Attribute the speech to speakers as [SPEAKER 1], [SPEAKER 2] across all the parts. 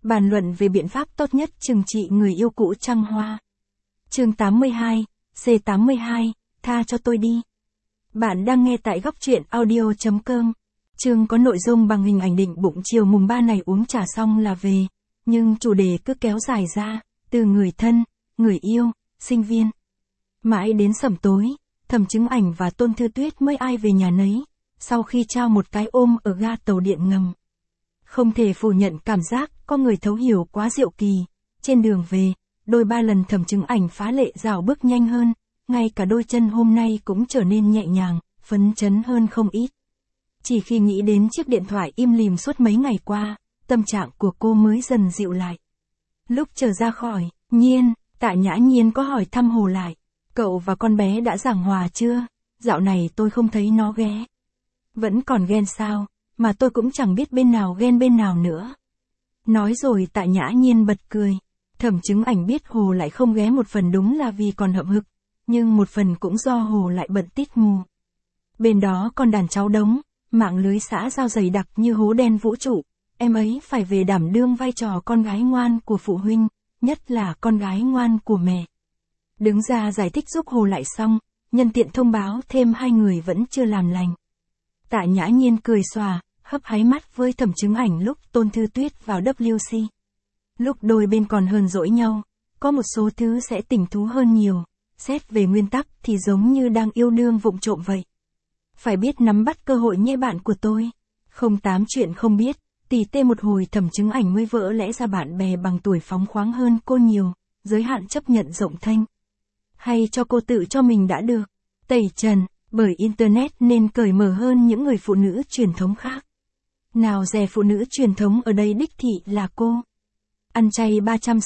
[SPEAKER 1] Bàn luận về biện pháp tốt nhất trừng trị người yêu cũ trăng hoa. Chương 82, C82, tha cho tôi đi. Bạn đang nghe tại góc truyện audio.com. Chương có nội dung bằng hình ảnh định bụng chiều mùng 3 này uống trà xong là về, nhưng chủ đề cứ kéo dài ra, từ người thân, người yêu, sinh viên. Mãi đến sẩm tối, Thẩm Chứng Ảnh và Tôn Thư Tuyết mới ai về nhà nấy, sau khi trao một cái ôm ở ga tàu điện ngầm. Không thể phủ nhận cảm giác có người thấu hiểu quá diệu kỳ. Trên đường về, đôi ba lần Thẩm Chứng Ảnh phá lệ rảo bước nhanh hơn, ngay cả đôi chân hôm nay cũng trở nên nhẹ nhàng, phấn chấn hơn không ít. Chỉ khi nghĩ đến chiếc điện thoại im lìm suốt mấy ngày qua, tâm trạng của cô mới dần dịu lại. Lúc trở ra khỏi, Nhiên, Tạ Nhã Nhiên có hỏi thăm Hồ lại. Cậu và con bé đã giảng hòa chưa? Dạo này tôi không thấy nó ghé. Vẫn còn ghen sao? Mà tôi cũng chẳng biết bên nào ghen bên nào nữa. Nói rồi Tạ Nhã Nhiên bật cười. Thẩm Chứng Ảnh biết Hồ lại không ghé một phần đúng là vì còn hậm hực, nhưng một phần cũng do Hồ lại bận tít mù. Bên đó còn đàn cháu đống, mạng lưới xã giao dày đặc như hố đen vũ trụ, em ấy phải về đảm đương vai trò con gái ngoan của phụ huynh, nhất là con gái ngoan của mẹ. Đứng ra giải thích giúp Hồ lại xong, nhân tiện thông báo thêm hai người vẫn chưa làm lành. Tạ Nhã Nhiên cười xòa, hấp háy mắt với Thẩm Chứng Ảnh lúc Tôn Thư Tuyết vào WC. Lúc đôi bên còn hờn dỗi nhau, có một số thứ sẽ tình thú hơn nhiều, xét về nguyên tắc thì giống như đang yêu đương vụng trộm vậy. Phải biết nắm bắt cơ hội nhé bạn của tôi. Không tám chuyện không biết, tỉ tê một hồi Thẩm Chứng Ảnh mới vỡ lẽ ra bạn bè bằng tuổi phóng khoáng hơn cô nhiều, giới hạn chấp nhận rộng thênh. Hay cho cô tự cho mình đã được, tẩy trần, bởi Internet nên cởi mở hơn những người phụ nữ truyền thống khác. Nào dè phụ nữ truyền thống ở đây đích thị là cô. Ăn chay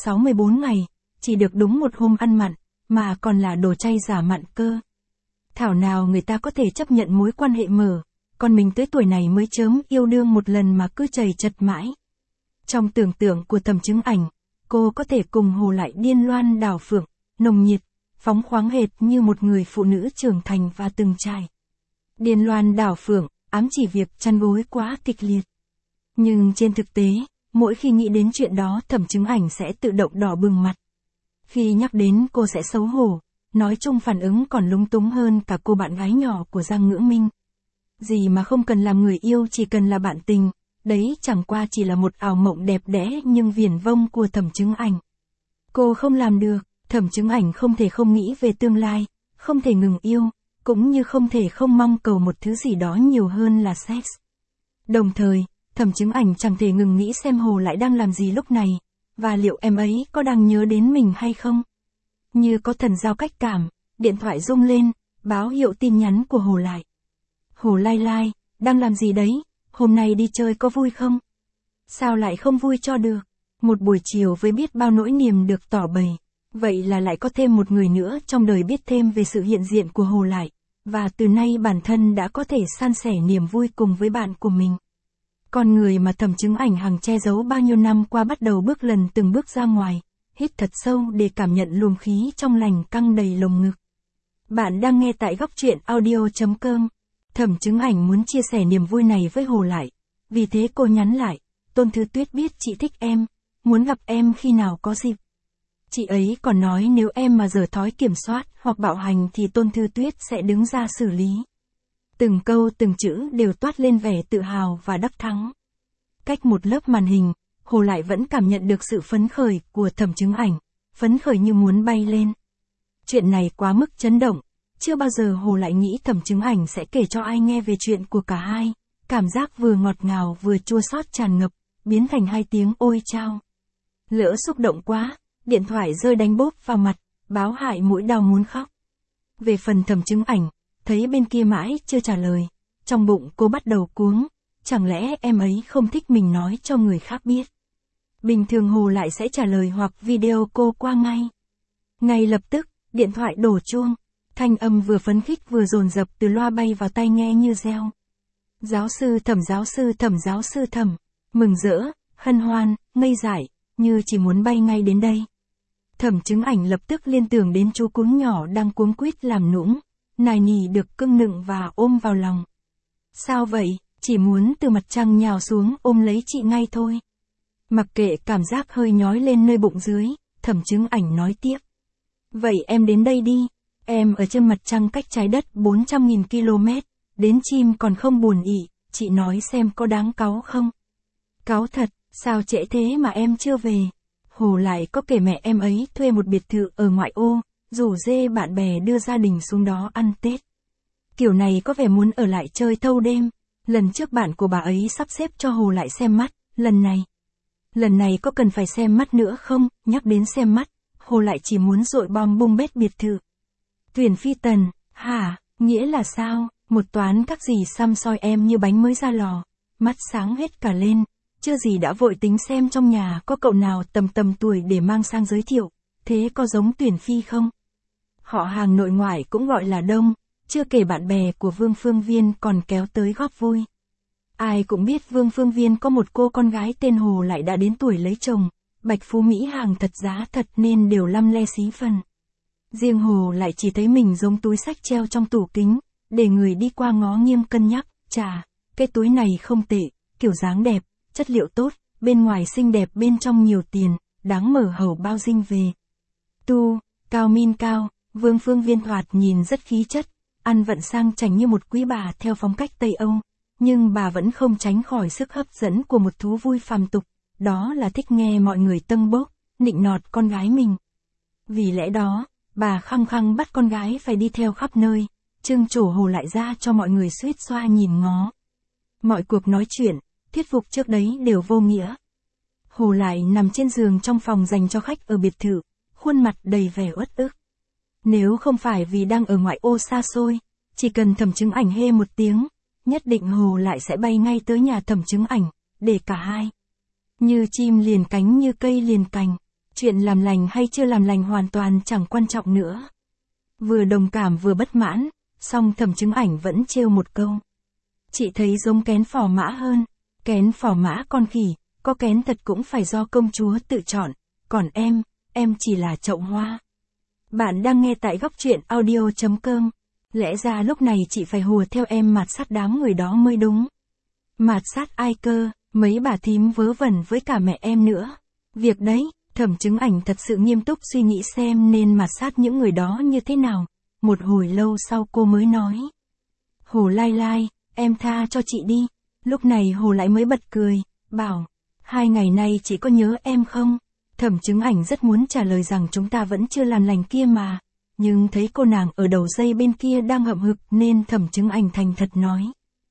[SPEAKER 1] 364 ngày, chỉ được đúng một hôm ăn mặn, mà còn là đồ chay giả mặn cơ. Thảo nào người ta có thể chấp nhận mối quan hệ mở, còn mình tới tuổi này mới chớm yêu đương một lần mà cứ chầy chật mãi. Trong tưởng tượng của Thẩm Chứng Ảnh, cô có thể cùng Hồ lại điên loan đảo phượng, nồng nhiệt, phóng khoáng hệt như một người phụ nữ trưởng thành và từng trải. Điên loan đảo phượng, ám chỉ việc chăn gối quá kịch liệt. Nhưng trên thực tế, mỗi khi nghĩ đến chuyện đó Thẩm Chứng Ảnh sẽ tự động đỏ bừng mặt. Khi nhắc đến cô sẽ xấu hổ, nói chung phản ứng còn lúng túng hơn cả cô bạn gái nhỏ của Giang Ngữ Minh. Gì mà không cần làm người yêu chỉ cần là bạn tình, đấy chẳng qua chỉ là một ảo mộng đẹp đẽ nhưng viển vông của Thẩm Chứng Ảnh. Cô không làm được, Thẩm Chứng Ảnh không thể không nghĩ về tương lai, không thể ngừng yêu, cũng như không thể không mong cầu một thứ gì đó nhiều hơn là sex. Đồng thời, Thẩm Chứng Ảnh chẳng thể ngừng nghĩ xem Hồ lại đang làm gì lúc này, và liệu em ấy có đang nhớ đến mình hay không. Như có thần giao cách cảm, điện thoại rung lên, báo hiệu tin nhắn của Hồ lại. Hồ lai lai, đang làm gì đấy, hôm nay đi chơi có vui không? Sao lại không vui cho được? Một buổi chiều với biết bao nỗi niềm được tỏ bày. Vậy là lại có thêm một người nữa trong đời biết thêm về sự hiện diện của Hồ lại, và từ nay bản thân đã có thể san sẻ niềm vui cùng với bạn của mình. Con người mà Thẩm Chứng Ảnh hằng che giấu bao nhiêu năm qua bắt đầu bước lần từng bước ra ngoài, hít thật sâu để cảm nhận luồng khí trong lành căng đầy lồng ngực. Bạn đang nghe tại góc truyện audio.com. Thẩm Chứng Ảnh muốn chia sẻ niềm vui này với Hồ lại, vì thế cô nhắn lại, Tôn Thư Tuyết biết chị thích em, muốn gặp em khi nào có dịp. Chị ấy còn nói nếu em mà dở thói kiểm soát hoặc bạo hành thì Tôn Thư Tuyết sẽ đứng ra xử lý. Từng câu từng chữ đều toát lên vẻ tự hào và đắc thắng. Cách một lớp màn hình, Hồ lại vẫn cảm nhận được sự phấn khởi của Thẩm Chứng Ảnh, phấn khởi như muốn bay lên. Chuyện này quá mức chấn động, chưa bao giờ Hồ lại nghĩ Thẩm Chứng Ảnh sẽ kể cho ai nghe về chuyện của cả hai, cảm giác vừa ngọt ngào vừa chua xót tràn ngập, biến thành hai tiếng ôi chao. Lỡ xúc động quá, điện thoại rơi đánh bốp vào mặt, báo hại mũi đau muốn khóc. Về phần Thẩm Chứng Ảnh, thấy bên kia mãi chưa trả lời, trong bụng cô bắt đầu cuống, chẳng lẽ em ấy không thích mình nói cho người khác biết. Bình thường Hồ lại sẽ trả lời hoặc video cô qua ngay. Ngay lập tức, điện thoại đổ chuông, thanh âm vừa phấn khích vừa dồn dập từ loa bay vào tai nghe như reo. Giáo sư Thẩm, giáo sư Thẩm, giáo sư Thẩm, mừng rỡ, hân hoan, ngây dại, như chỉ muốn bay ngay đến đây. Thẩm Chứng Ảnh lập tức liên tưởng đến chú cún nhỏ đang cuống quýt làm nũng, nài nỉ được cưng nựng và ôm vào lòng. Sao vậy, chỉ muốn từ mặt trăng nhào xuống ôm lấy chị ngay thôi. Mặc kệ cảm giác hơi nhói lên nơi bụng dưới, Thẩm Chứng Ảnh nói tiếp. Vậy em đến đây đi, em ở trên mặt trăng cách trái đất 400.000 km, đến chim còn không buồn ỉ, chị nói xem có đáng cáu không? Cáu thật, sao trễ thế mà em chưa về? Hồ lại có kể mẹ em ấy thuê một biệt thự ở ngoại ô, rủ dê bạn bè đưa gia đình xuống đó ăn Tết. Kiểu này có vẻ muốn ở lại chơi thâu đêm. Lần trước bạn của bà ấy sắp xếp cho Hồ lại xem mắt, lần này có cần phải xem mắt nữa không? Nhắc đến xem mắt, Hồ lại chỉ muốn dội bom bung bét biệt thự. Tuyển phi tần, hả, nghĩa là sao? Một toán các gì xăm soi em như bánh mới ra lò, mắt sáng hết cả lên, chưa gì đã vội tính xem trong nhà có cậu nào tầm tuổi để mang sang giới thiệu, thế có giống Tuyển phi không? Họ hàng nội ngoại cũng gọi là đông, chưa kể bạn bè của Vương Phương Viên còn kéo tới góp vui. Ai cũng biết Vương Phương Viên có một cô con gái tên Hồ lại đã đến tuổi lấy chồng, bạch phú mỹ hàng thật giá thật nên đều lăm le xí phần. Riêng Hồ lại chỉ thấy mình giống túi xách treo trong tủ kính, để người đi qua ngó nghiêng cân nhắc, chà, cái túi này không tệ, kiểu dáng đẹp, chất liệu tốt, bên ngoài xinh đẹp bên trong nhiều tiền, đáng mở hầu bao dinh về. Cao min cao, Vương Phương Viên thoạt nhìn rất khí chất, ăn vận sang chảnh như một quý bà theo phong cách Tây Âu, nhưng bà vẫn không tránh khỏi sức hấp dẫn của một thú vui phàm tục, đó là thích nghe mọi người tâng bốc, nịnh nọt con gái mình. Vì lẽ đó, bà khăng khăng bắt con gái phải đi theo khắp nơi, trưng trổ Hồ lại ra cho mọi người suýt xoa nhìn ngó. Mọi cuộc nói chuyện, thuyết phục trước đấy đều vô nghĩa. Hồ lại nằm trên giường trong phòng dành cho khách ở biệt thự, khuôn mặt đầy vẻ uất ức. Nếu không phải vì đang ở ngoại ô xa xôi, chỉ cần Thẩm Chứng Ảnh hê một tiếng, nhất định Hồ lại sẽ bay ngay tới nhà Thẩm Chứng Ảnh, để cả hai. Như chim liền cánh như cây liền cành, chuyện làm lành hay chưa làm lành hoàn toàn chẳng quan trọng nữa. Vừa đồng cảm vừa bất mãn, song Thẩm Chứng Ảnh vẫn trêu một câu. Chị thấy giống kén phò mã hơn, kén phò mã con khỉ, có kén thật cũng phải do công chúa tự chọn, còn em chỉ là chậu hoa. Bạn đang nghe tại góc truyện audio.com. Lẽ ra lúc này chị phải hùa theo em mạt sát đám người đó mới đúng. Mạt sát ai cơ, mấy bà thím vớ vẩn với cả mẹ em nữa. Việc đấy, Thẩm Chứng Ảnh thật sự nghiêm túc suy nghĩ xem nên mạt sát những người đó như thế nào. Một hồi lâu sau cô mới nói. Hồ lai, em tha cho chị đi. Lúc này Hồ lại mới bật cười, bảo, 2 ngày nay chị có nhớ em không? Thẩm Chứng Ảnh rất muốn trả lời rằng chúng ta vẫn chưa làm lành kia mà, nhưng thấy cô nàng ở đầu dây bên kia đang hậm hực nên Thẩm Chứng Ảnh thành thật nói.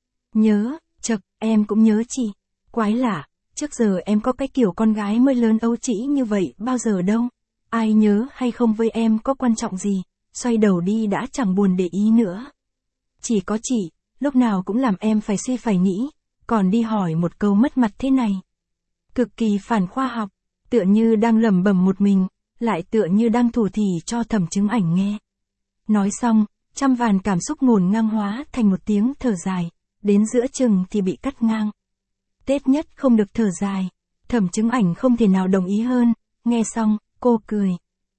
[SPEAKER 1] Nhớ, chậc, em cũng nhớ chị. Quái lạ, trước giờ em có cái kiểu con gái mới lớn âu trĩ như vậy bao giờ đâu. Ai nhớ hay không với em có quan trọng gì, xoay đầu đi đã chẳng buồn để ý nữa. Chỉ có chị, lúc nào cũng làm em phải suy phải nghĩ, còn đi hỏi một câu mất mặt thế này. Cực kỳ phản khoa học. Tựa như đang lẩm bẩm một mình, lại tựa như đang thủ thỉ cho Thẩm Chứng Ảnh nghe. Nói xong, trăm vàn cảm xúc ngổn ngang hóa thành một tiếng thở dài, đến giữa chừng thì bị cắt ngang. Tết nhất không được thở dài, Thẩm Chứng Ảnh không thể nào đồng ý hơn, nghe xong, cô cười.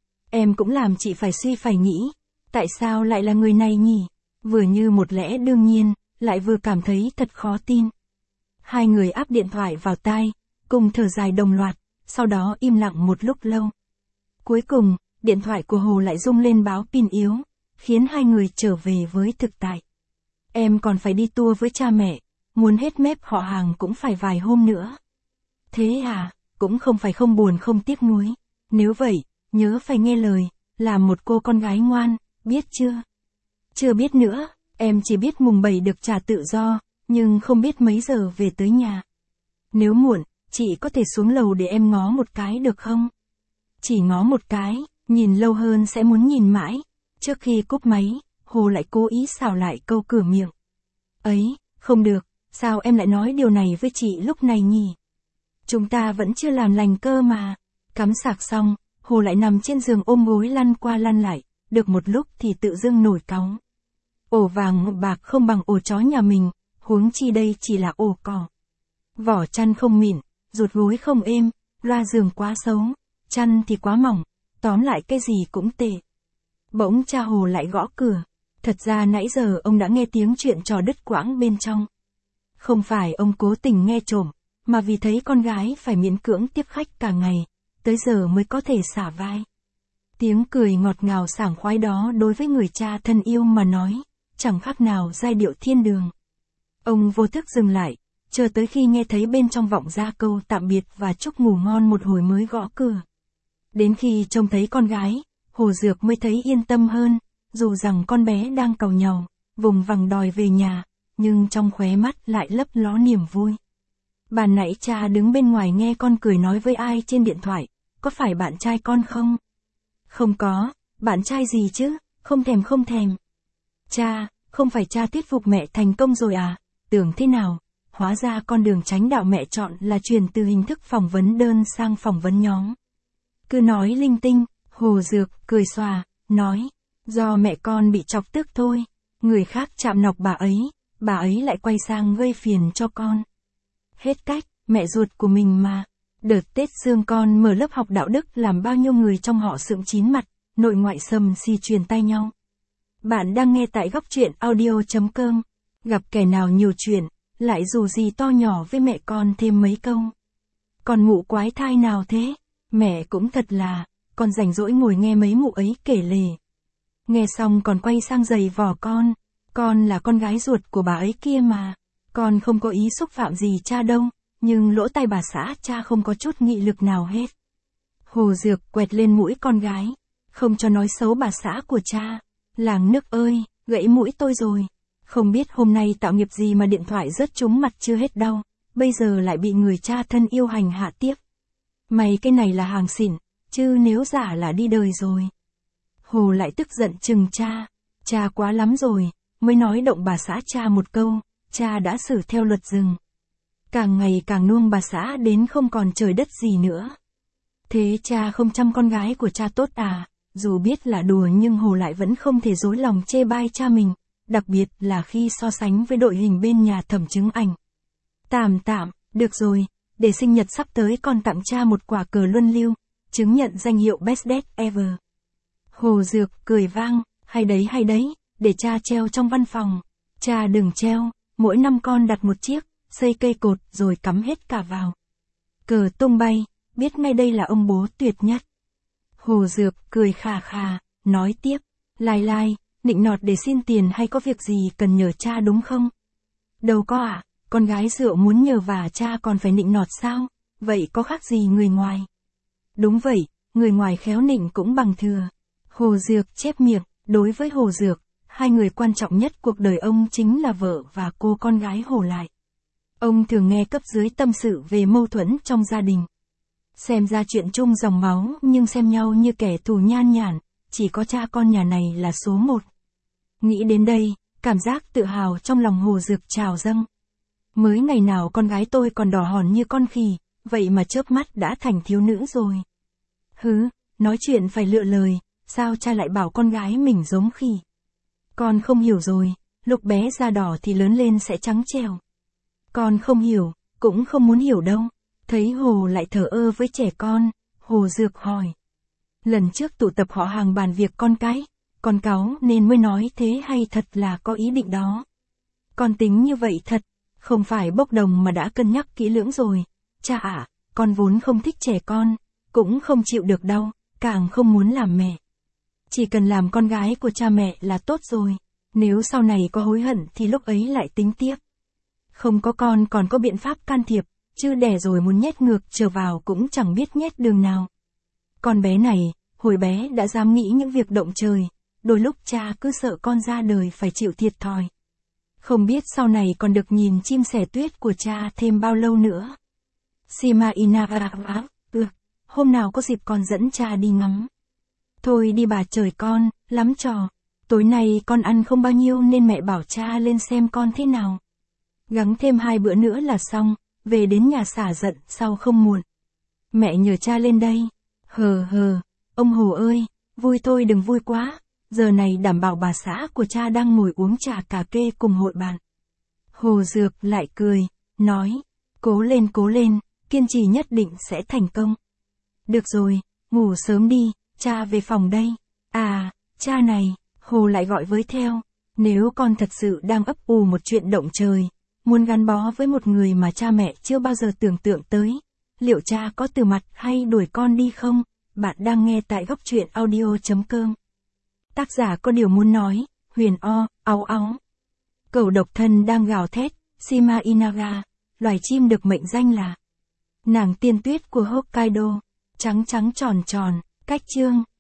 [SPEAKER 1] Em cũng làm chị phải suy phải nghĩ, tại sao lại là người này nhỉ? Vừa như một lẽ đương nhiên, lại vừa cảm thấy thật khó tin. Hai người áp điện thoại vào tai, cùng thở dài đồng loạt. Sau đó im lặng một lúc lâu. Cuối cùng, điện thoại của Hồ lại rung lên báo pin yếu, khiến hai người trở về với thực tại. Em còn phải đi tour với cha mẹ, muốn hết mép họ hàng cũng phải vài hôm nữa. Thế à, cũng không phải không buồn không tiếc nuối. Nếu vậy, nhớ phải nghe lời, làm một cô con gái ngoan, biết chưa? Chưa biết nữa, em chỉ biết mùng 7 được trả tự do, nhưng không biết mấy giờ về tới nhà. Nếu muộn, chị có thể xuống lầu để em ngó một cái được không? Chỉ ngó một cái, nhìn lâu hơn sẽ muốn nhìn mãi. Trước khi cúp máy, Hồ lại cố ý xào lại câu cửa miệng. Ấy, không được, sao em lại nói điều này với chị lúc này nhỉ? Chúng ta vẫn chưa làm lành cơ mà. Cắm sạc xong, Hồ lại nằm trên giường ôm gối lăn qua lăn lại, được một lúc thì tự dưng nổi cáu. Ổ vàng bạc không bằng ổ chó nhà mình, huống chi đây chỉ là ổ cỏ. Vỏ chăn không mịn, ruột gối không êm, loa giường quá xấu, chăn thì quá mỏng, tóm lại cái gì cũng tệ. Bỗng cha Hồ lại gõ cửa, thật ra nãy giờ ông đã nghe tiếng chuyện trò đứt quãng bên trong. Không phải ông cố tình nghe trộm, mà vì thấy con gái phải miễn cưỡng tiếp khách cả ngày, tới giờ mới có thể xả vai. Tiếng cười ngọt ngào sảng khoái đó đối với người cha thân yêu mà nói, chẳng khác nào giai điệu thiên đường. Ông vô thức dừng lại, chờ tới khi nghe thấy bên trong vọng ra câu tạm biệt và chúc ngủ ngon một hồi mới gõ cửa. Đến khi trông thấy con gái, Hồ Dược mới thấy yên tâm hơn, dù rằng con bé đang càu nhàu, vùng vằng đòi về nhà, nhưng trong khóe mắt lại lấp ló niềm vui. Ban nãy cha đứng bên ngoài nghe con cười nói với ai trên điện thoại, có phải bạn trai con không? Không có, bạn trai gì chứ, không thèm. Cha, không phải cha thuyết phục mẹ thành công rồi à, tưởng thế nào, hóa ra con đường chánh đạo mẹ chọn là chuyển từ hình thức phỏng vấn đơn sang phỏng vấn nhóm. Cứ nói linh tinh, Hồ Dược cười xòa, nói, do mẹ con bị chọc tức thôi, người khác chạm nọc bà ấy lại quay sang gây phiền cho con. Hết cách, mẹ ruột của mình mà. Đợt Tết Dương con mở lớp học đạo đức làm bao nhiêu người trong họ sượng chín mặt, nội ngoại xầm xì truyền tay nhau. Bạn đang nghe tại góc truyện audio.com, gặp kẻ nào nhiều chuyện, lại dù gì to nhỏ với mẹ con thêm mấy câu. Còn mụ quái thai nào thế? Mẹ cũng thật là, con rảnh rỗi ngồi nghe mấy mụ ấy kể lể. Nghe xong còn quay sang giày vò con là con gái ruột của bà ấy kia mà. Con không có ý xúc phạm gì cha đâu, nhưng lỗ tai bà xã cha không có chút nghị lực nào hết. Hồ Dược quẹt lên mũi con gái, không cho nói xấu bà xã của cha. Làng nước ơi, gãy mũi tôi rồi. Không biết hôm nay tạo nghiệp gì mà điện thoại rớt trúng mặt chưa hết đau, bây giờ lại bị người cha thân yêu hành hạ tiếp. Mày cái này là hàng xỉn, chứ nếu giả là đi đời rồi. Hồ lại tức giận chừng cha quá lắm rồi, mới nói động bà xã cha một câu, cha đã xử theo luật rừng. Càng ngày càng nuông bà xã đến không còn trời đất gì nữa. Thế cha không chăm con gái của cha tốt à? Dù biết là đùa nhưng Hồ lại vẫn không thể dối lòng chê bai cha mình, đặc biệt là khi so sánh với đội hình bên nhà thẩm chứng ảnh. Tạm, được rồi, để sinh nhật sắp tới con tặng cha một quả cờ luân lưu, chứng nhận danh hiệu Best Dad Ever. Hồ Dược cười vang, hay đấy, để cha treo trong văn phòng. Cha đừng treo, mỗi năm con đặt một chiếc, xây cây cột rồi cắm hết cả vào. Cờ tung bay, biết ngay đây là ông bố tuyệt nhất. Hồ Dược cười khà khà, nói tiếp, lai, nịnh nọt để xin tiền hay có việc gì cần nhờ cha đúng không? Đâu có ạ, con gái rượu muốn nhờ vả cha còn phải nịnh nọt sao? Vậy có khác gì người ngoài? Đúng vậy, người ngoài khéo nịnh cũng bằng thừa. Hồ Dược chép miệng, đối với Hồ Dược, hai người quan trọng nhất cuộc đời ông chính là vợ và cô con gái Hồ Lại. Ông thường nghe cấp dưới tâm sự về mâu thuẫn trong gia đình. Xem ra chuyện chung dòng máu nhưng xem nhau như kẻ thù nhan nhản, chỉ có cha con nhà này là số một. Nghĩ đến đây, cảm giác tự hào trong lòng Hồ Dược trào dâng. Mới ngày nào con gái tôi còn đỏ hòn như con khỉ, vậy mà chớp mắt đã thành thiếu nữ rồi. Hứ, nói chuyện phải lựa lời, sao cha lại bảo con gái mình giống khỉ? Con không hiểu rồi, lúc bé da đỏ thì lớn lên sẽ trắng trẻo. Con không hiểu, cũng không muốn hiểu đâu. Thấy Hồ lại thờ ơ với trẻ con, Hồ Dược hỏi. Lần trước tụ tập họ hàng bàn việc con cái, con cáu nên mới nói thế hay thật là có ý định đó? Con tính như vậy thật, không phải bốc đồng mà đã cân nhắc kỹ lưỡng rồi. Cha ạ, con vốn không thích trẻ con, cũng không chịu được đau, càng không muốn làm mẹ. Chỉ cần làm con gái của cha mẹ là tốt rồi, nếu sau này có hối hận thì lúc ấy lại tính tiếp. Không có con còn có biện pháp can thiệp, chứ đẻ rồi muốn nhét ngược trở vào cũng chẳng biết nhét đường nào. Con bé này, hồi bé đã dám nghĩ những việc động trời, đôi lúc cha cứ sợ con ra đời phải chịu thiệt thòi. Không biết sau này còn được nhìn chim sẻ tuyết của cha thêm bao lâu nữa. Sima Inavara, hôm nào có dịp con dẫn cha đi ngắm. Thôi đi bà trời con, lắm trò. Tối nay con ăn không bao nhiêu nên mẹ bảo cha lên xem con thế nào. Gắng thêm 2 bữa nữa là xong, về đến nhà xả giận sau không muộn. Mẹ nhờ cha lên đây. Ông Hồ ơi, vui thôi đừng vui quá. Giờ này đảm bảo bà xã của cha đang ngồi uống trà cà phê cùng hội bạn. Hồ Dược lại cười, nói, cố lên, kiên trì nhất định sẽ thành công. Được rồi, ngủ sớm đi, cha về phòng đây. À, cha này, Hồ lại gọi với theo, nếu con thật sự đang ấp ủ một chuyện động trời, muốn gắn bó với một người mà cha mẹ chưa bao giờ tưởng tượng tới. Liệu cha có từ mặt hay đuổi con đi không? Bạn đang nghe tại góc truyện audio.com. Tác giả có điều muốn nói, Huyền O, áu áu. Cẩu độc thân đang gào thét, Shima Inaga, loài chim được mệnh danh là nàng tiên tuyết của Hokkaido, trắng trắng tròn tròn, cách chương.